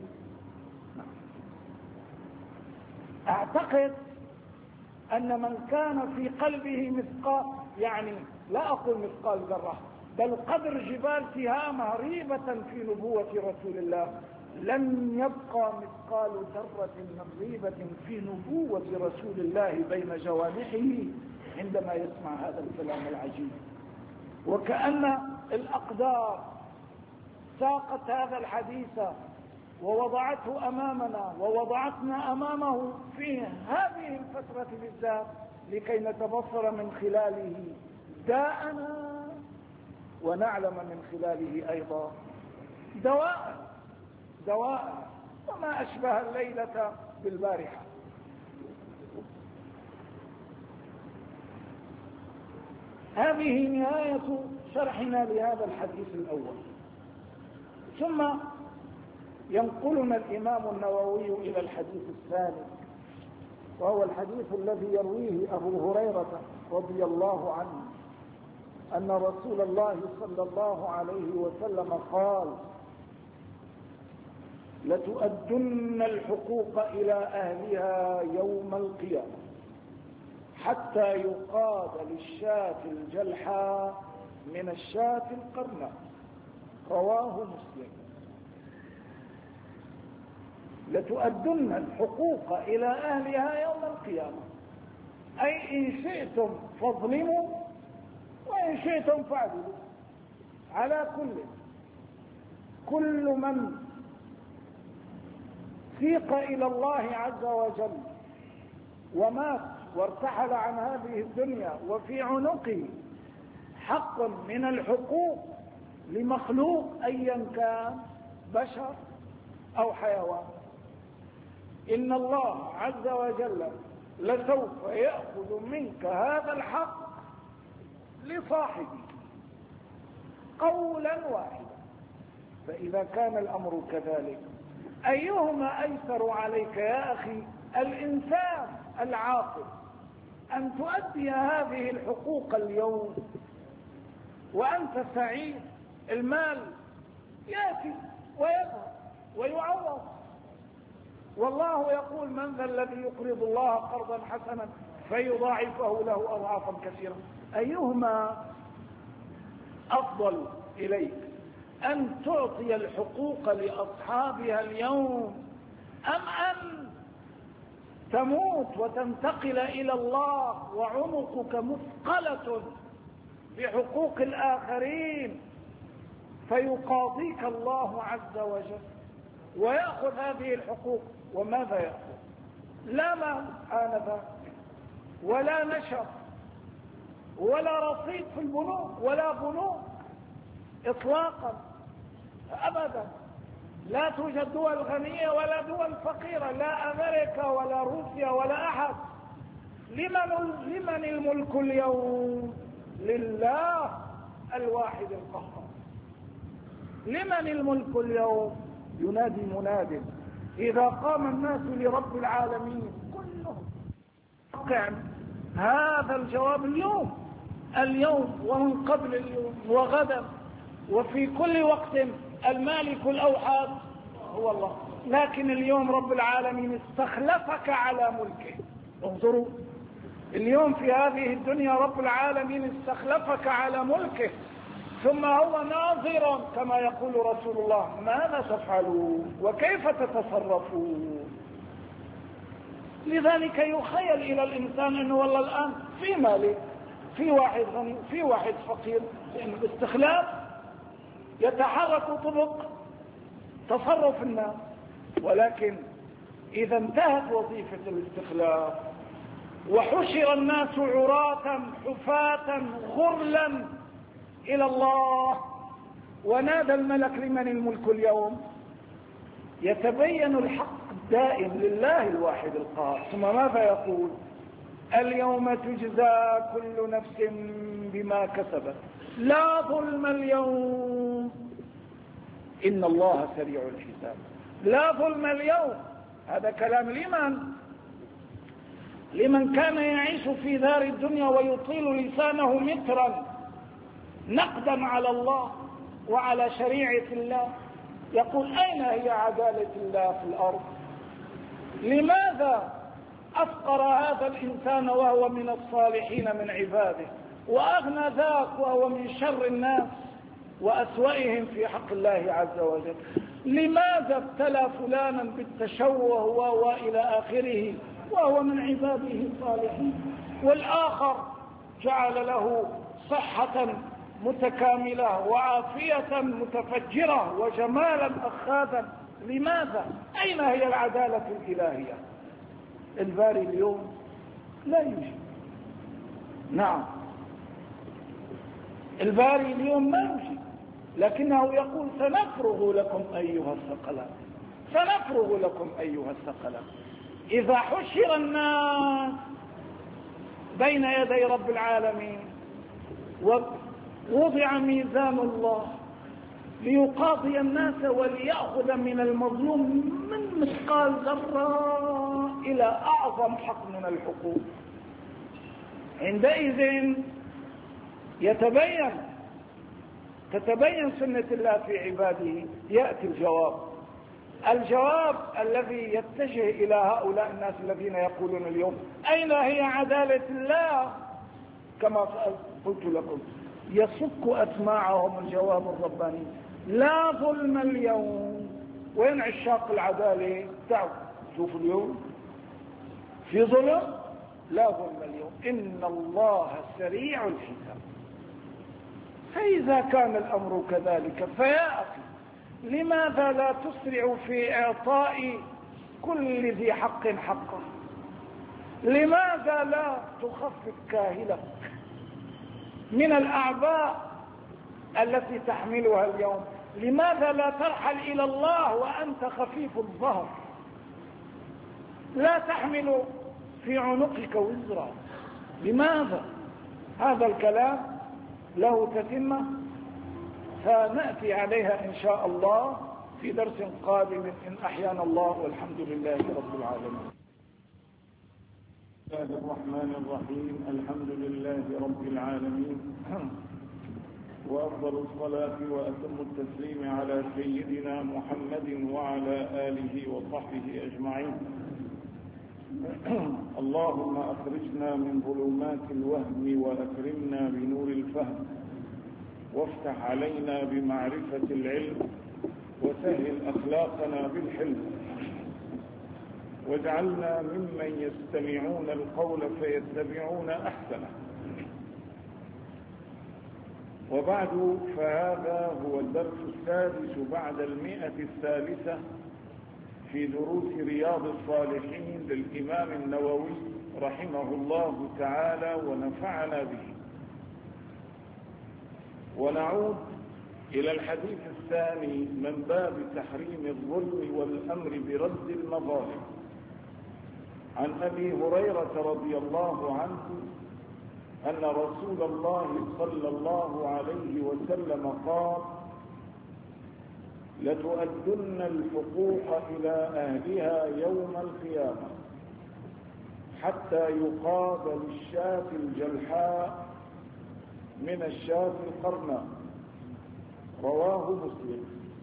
أعتقد أن من كان في قلبه مثقال، يعني لا أقول مثقال ذرة، بل قدر جبال تهامة ريبة في نبوة رسول الله، لن يبقى مثقال ذرة من ريبة في نبوة رسول الله بين جوانحه عندما يسمع هذا الكلام العجيب. وكأن الأقدار ساقت هذا الحديث ووضعته أمامنا ووضعتنا أمامه في هذه الفترة بالذات لكي نتبصر من خلاله داءنا ونعلم من خلاله أيضا دواء وما أشبه الليلة بالبارحة. هذه نهاية شرحنا لهذا الحديث الأول. ثم ينقلنا الإمام النووي إلى الحديث الثاني، وهو الحديث الذي يرويه أبو هريرة رضي الله عنه أن رسول الله صلى الله عليه وسلم قال: لتؤدن الحقوق إلى أهلها يوم القيامة حتى يقاد للشاة الجلحاء من الشاة القرناء. رواه مسلم. لتؤدن الحقوق إلى أهلها يوم القيامة، أي إن شئتم فاظلموا وإن شئتم فاعدلوا. على كل من سيق إلى الله عز وجل ومات وارتحل عن هذه الدنيا وفي عنقه حق من الحقوق لمخلوق أيا كان بشر أو حيوان، إن الله عز وجل لسوف يأخذ منك هذا الحق لصاحبه قولا واحدا. فإذا كان الأمر كذلك أيهما أيسر عليك يا أخي الإنسان العاقل، أن تؤدي هذه الحقوق اليوم وأنت سعيد، المال يأتي ويذهب ويعوض، والله يقول من ذا الذي يقرض الله قرضا حسنا فيضاعفه له أضعافا كثيرة؟ أيهما أفضل إليك، أن تعطي الحقوق لأصحابها اليوم أم أن تموت وتنتقل إلى الله وعنقك مثقلة بحقوق الآخرين فيقاضيك الله عز وجل ويأخذ هذه الحقوق؟ وماذا يأخذ؟ لا مال آنذاك ولا نشر ولا رصيد في البنوك ولا بنوك إطلاقا أبدا. لا توجد دول غنية ولا دول فقيرة، لا أمريكا ولا روسيا ولا أحد. لمن الملك اليوم؟ لله الواحد القهار. لمن الملك اليوم؟ ينادي مناد إذا قام الناس لرب العالمين كلهم. هذا الجواب اليوم ومن قبل اليوم وغدا وفي كل وقت المالك الأوحد هو الله. لكن اليوم رب العالمين استخلفك على ملكه. انظروا اليوم في هذه الدنيا رب العالمين استخلفك على ملكه، ثم هو ناظر كما يقول رسول الله ماذا تفعلون وكيف تتصرفون. لذلك يخيل إلى الإنسان أنه والله الآن في مالك، في واحد غني، في واحد فقير، لأنه باستخلاف يتحرك طبق تصرف الناس. ولكن إذا انتهت وظيفة الاستخلاف وحشر الناس عراة حفاة غرلا إلى الله ونادى الملك لمن الملك اليوم، يتبين الحق الدائم لله الواحد القهار. ثم ماذا يقول؟ اليوم تجزى كل نفس بما كسبت لا ظلم اليوم إن الله سريع الحساب. لا ظلم اليوم، هذا كلام لمن كان يعيش في دار الدنيا ويطيل لسانه مترا نقدا على الله وعلى شريعة الله، يقول أين هي عدالة الله في الأرض؟ لماذا أفقر هذا الإنسان وهو من الصالحين من عباده، وأغنى ذاك وهو من شر الناس وأسوأهم في حق الله عز وجل؟ لماذا ابتلى فلانا بالتشوه وإلى آخره وهو من عباده الصالحين، والآخر جعل له صحة متكاملة وعافية متفجرة وجمالا أخاذا؟ لماذا؟ أين هي العدالة الإلهية؟ الباري اليوم لا يوجد. نعم الباري اليوم ما يوجد، لكنه يقول سنفرغ لكم أيها الثقلان، سنفرغ لكم أيها الثقلان. إذا حشر الناس بين يدي رب العالمين ووضع ميزان الله ليقاضي الناس وليأخذ من المظلوم من مثقال ذرة إلى أعظم حق من الحقوق، عندئذ تتبين سنة الله في عباده. يأتي الجواب الذي يتجه إلى هؤلاء الناس الذين يقولون اليوم أين هي عدالة الله؟ كما قلت لكم يصك أسماعهم الجواب الرباني لا ظلم اليوم. وين عشاق العدالة؟ تعالوا شوفوا اليوم في ظلم؟ لا ظلم اليوم إن الله سريع الحساب. فإذا كان الأمر كذلك فيا أخي لماذا لا تسرع في إعطاء كل ذي حق حقه. لماذا لا تخفف كاهلك من الأعباء التي تحملها اليوم؟ لماذا لا ترحل إلى الله وأنت خفيف الظهر؟ لا تحمل في عنقك وزرا. لماذا؟ هذا الكلام له تتمة سنأتي عليها إن شاء الله في درس قادم إن أحيانا الله، والحمد لله رب العالمين. بسم الله الرحمن الرحيم. الحمد لله رب العالمين، وأفضل الصلاة وأتم التسليم على سيدنا محمد وعلى آله وصحبه أجمعين. اللهم أخرجنا من ظلمات الوهم وأكرمنا بنور الفهم، وافتح علينا بمعرفة العلم، وسهل أخلاقنا بالحلم، واجعلنا ممن يستمعون القول فيتبعون أحسنه. وبعد، فهذا هو الدرس السادس بعد 100 في دروس رياض الصالحين للإمام النووي رحمه الله تعالى ونفعنا به. ونعود إلى الحديث الثاني من باب تحريم الظلم والأمر برد المظالم. عن أبي هريرة رضي الله عنه أن رسول الله صلى الله عليه وسلم قال: لتؤدن الحقوق إلى أهلها يوم القيامة حتى يقابل الشاة الجلحاء من الشاة القرناء. رواه مسلم.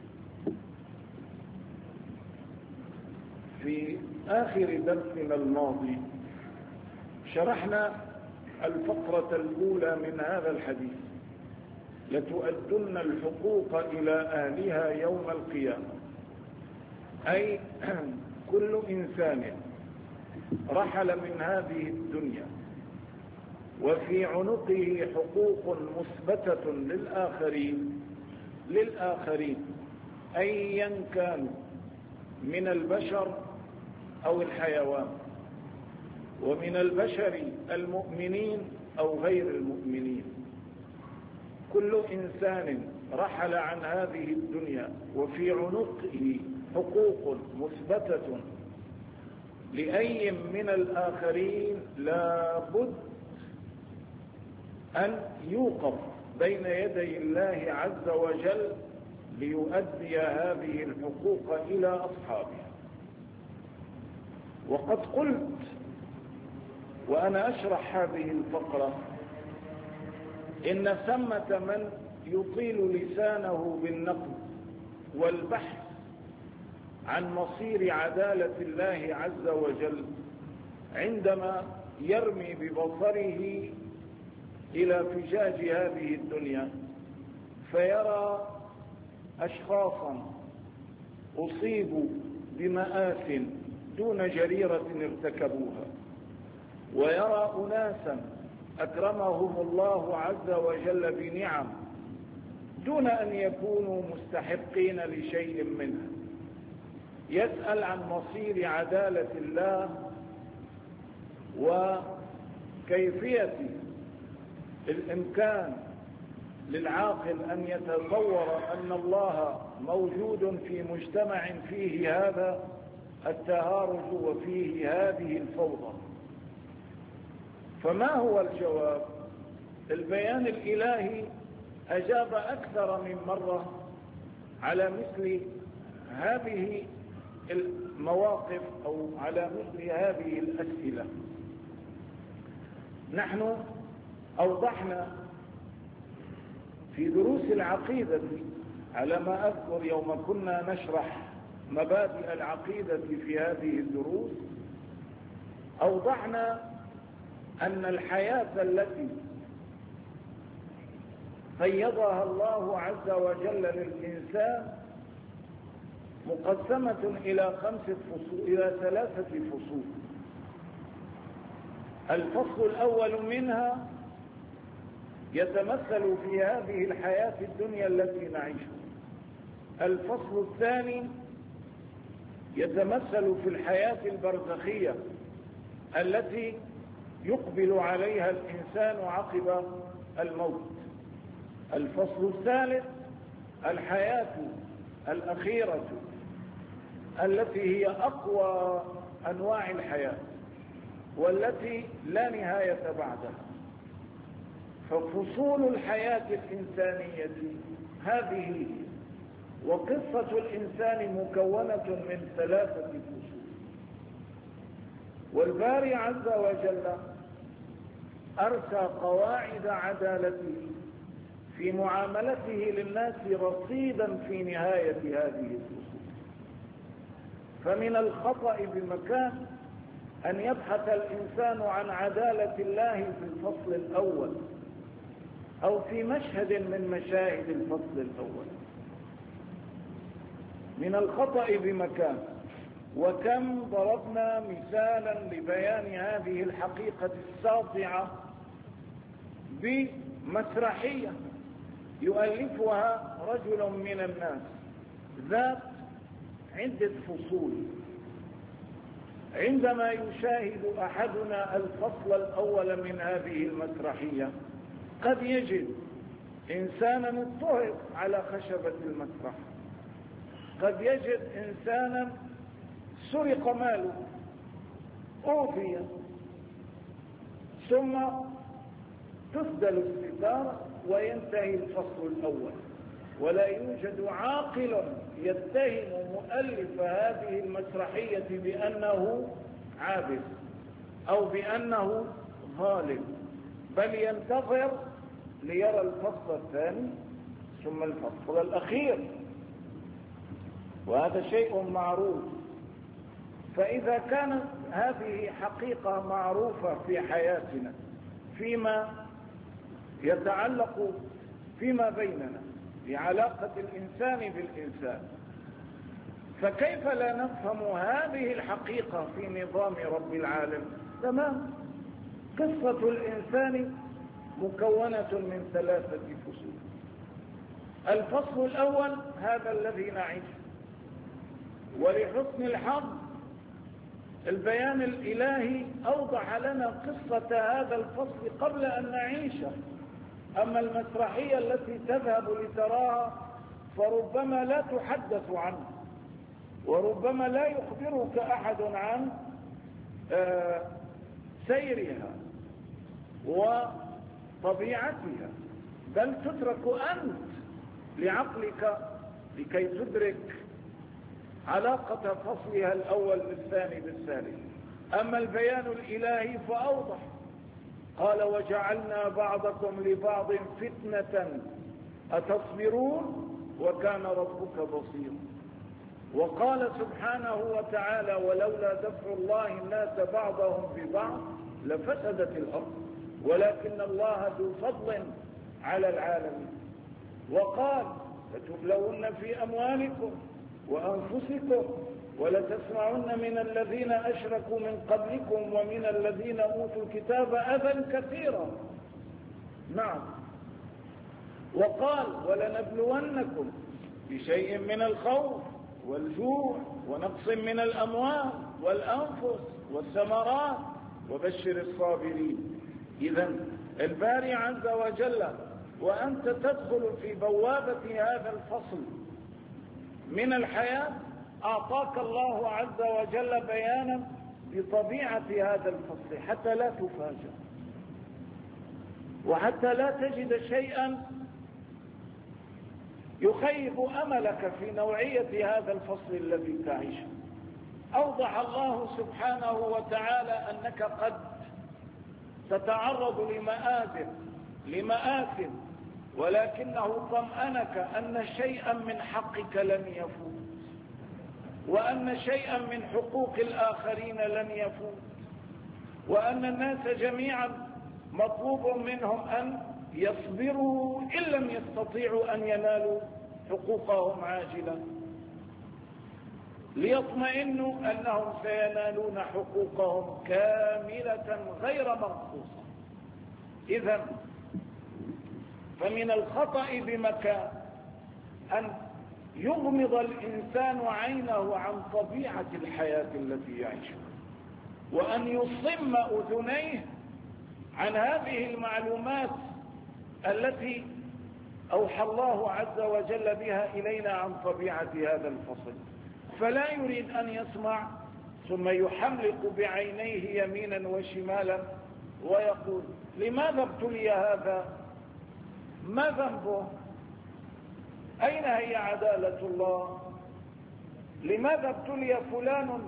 في آخر درسنا الماضي شرحنا الفقرة الأولى من هذا الحديث: لتؤدن الحقوق إلى أهلها يوم القيامة، أي كل إنسان رحل من هذه الدنيا وفي عنقه حقوق مثبتة للآخرين أيا كانوا من البشر أو الحيوان، ومن البشر المؤمنين أو غير المؤمنين. كل إنسان رحل عن هذه الدنيا وفي عنقه حقوق مثبتة لأي من الآخرين لا بد أن يوقف بين يدي الله عز وجل ليؤدي هذه الحقوق إلى أصحابها. وقد قلت وأنا أشرح هذه الفقرة إن ثمة من يطيل لسانه بالنقد والبحث عن مصير عدالة الله عز وجل عندما يرمي ببصره إلى فجاج هذه الدنيا فيرى أشخاصا أصيبوا بمآثم دون جريرة ارتكبوها، ويرى أناسا أكرمهم الله عز وجل بنعم دون أن يكونوا مستحقين لشيء منها. يسأل عن مصير عدالة الله وكيفية الإمكان للعاقل أن يتصور أن الله موجود في مجتمع فيه هذا التهارج وفيه هذه الفوضى. فما هو الجواب؟ البيان الإلهي أجاب أكثر من مرة على مثل هذه المواقف أو على مثل هذه الأسئلة. نحن أوضحنا في دروس العقيدة على ما أذكر يوم كنا نشرح مبادئ العقيدة في هذه الدروس، أوضحنا أن الحياة التي قيضها الله عز وجل للإنسان مقسمة إلى 3 فصول. الفصل الأول منها يتمثل في هذه الحياة الدنيا التي نعيشها. الفصل الثاني يتمثل في الحياة البرزخية التي يقبل عليها الإنسان عقب الموت. الفصل الثالث الحياة الأخيرة التي هي أقوى أنواع الحياة والتي لا نهاية بعدها. ففصول الحياة الإنسانية هذه، وقصة الإنسان مكونة من 3 فصول. والباري عز وجل أرسى قواعد عدالته في معاملته للناس رصيدا في نهاية هذه الفصول. فمن الخطأ بمكان أن يبحث الإنسان عن عدالة الله في الفصل الأول أو في مشهد من مشاهد الفصل الأول. من الخطأ بمكان. وكم ضربنا مثالا لبيان هذه الحقيقة الساطعة بمسرحية يؤلفها رجل من الناس ذات عدة فصول. عندما يشاهد أحدنا الفصل الأول من هذه المسرحية قد يجد إنسانا اضطهد على خشبة المسرح، قد يجد إنسانا سرق ماله أوفي، ثم تسدل الستارة وينتهي الفصل الأول، ولا يوجد عاقل يتهم مؤلف هذه المسرحية بأنه عابث أو بأنه ظالم، بل ينتظر ليرى الفصل الثاني ثم الفصل الأخير، وهذا شيء معروف. فإذا كانت هذه حقيقة معروفة في حياتنا فيما يتعلق فيما بيننا بعلاقة الإنسان بالإنسان، فكيف لا نفهم هذه الحقيقة في نظام رب العالمين؟ تمام. قصة الإنسان مكونة من 3 فصول. الفصل الأول هذا الذي نعيش، ولحسن الحظ البيان الإلهي أوضح لنا قصة هذا الفصل قبل أن نعيشه. أما المسرحية التي تذهب لتراها فربما لا تحدث عنه، وربما لا يخبرك أحد عن سيرها وطبيعتها، بل تترك أنت لعقلك لكي تدرك علاقة فصلها الأول بالثاني بالثالث. أما البيان الإلهي فأوضح، قال وجعلنا بعضكم لبعض فتنة أتصبرون وكان ربك بصيرا. وقال سبحانه وتعالى ولولا دفع الله الناس بعضهم ببعض لفسدت الأرض ولكن الله ذو فضل على العالمين. وقال لتبلون في أموالكم وأنفسكم ولتسمعن من الذين أشركوا من قبلكم ومن الذين أوتوا الكتاب أذى كثيرا. نعم. وقال ولنبلونكم بشيء من الخوف والجوع ونقص من الأموال والأنفس والثمرات وبشر الصابرين. إذن الباري عز وجل وأنت تدخل في بوابة هذا الفصل من الحياة أعطاك الله عز وجل بيانا بطبيعة هذا الفصل حتى لا تفاجأ وحتى لا تجد شيئا يخيب أملك في نوعية هذا الفصل الذي تعيشه. أوضح الله سبحانه وتعالى أنك قد تتعرض لمآثم ولكنه طمأنك أن شيئا من حقك لن يفوت وأن شيئا من حقوق الآخرين لن يفوت وأن الناس جميعا مطلوب منهم أن يصبروا إن لم يستطيعوا أن ينالوا حقوقهم عاجلا ليطمئنوا أنهم سينالون حقوقهم كاملة غير منقوصة. إذن فمن الخطأ بمكان أن يغمض الإنسان عينه عن طبيعة الحياة التي يعيشها، وأن يصم أذنيه عن هذه المعلومات التي أوحى الله عز وجل بها إلينا عن طبيعة هذا الفصل، فلا يريد أن يسمع ثم يحملق بعينيه يمينا وشمالا ويقول لماذا ابتلي هذا؟ ما ذنبه؟ أين هي عدالة الله؟ لماذا ابتلي فلان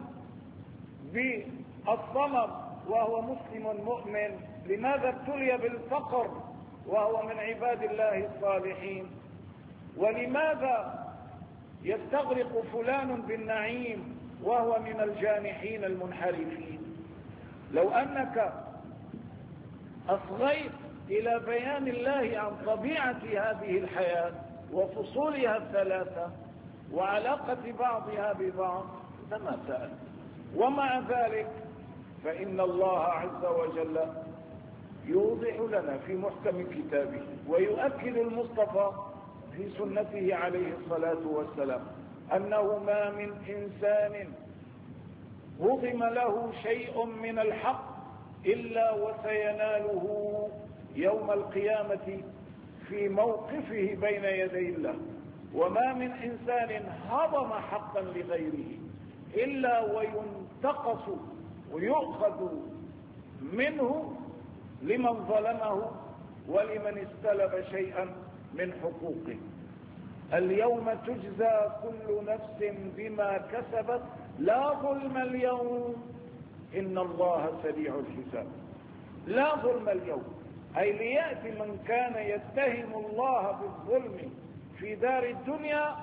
بالصمم وهو مسلم مؤمن؟ لماذا ابتلي بالفقر وهو من عباد الله الصالحين؟ ولماذا يستغرق فلان بالنعيم وهو من الجانحين المنحرفين؟ لو أنك أصغيت إلى بيان الله عن طبيعة هذه الحياة وفصولها الثلاثة وعلاقة بعضها ببعض لما سألت. ومع ذلك فإن الله عز وجل يوضح لنا في محكم كتابه ويؤكد المصطفى في سنته عليه الصلاة والسلام أنه ما من إنسان هضم له شيء من الحق إلا وسيناله يوم القيامة في موقفه بين يدي الله، وما من إنسان هضم حقا لغيره إلا وينتقص ويؤخذ منه لمن ظلمه ولمن استلب شيئا من حقوقه. اليوم تجزى كل نفس بما كسبت لا ظلم اليوم إن الله سريع الحساب. لا ظلم اليوم، أي ليأتي من كان يتهم الله بالظلم في دار الدنيا،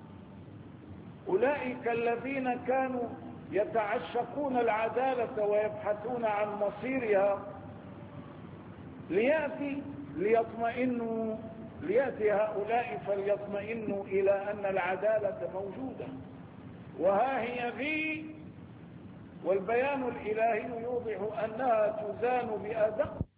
أولئك الذين كانوا يتعشقون العدالة ويبحثون عن مصيرها، ليأتي هؤلاء فليطمئنوا إلى أن العدالة موجودة وها هي ذي، والبيان الإلهي يوضح أنها تزان بأدق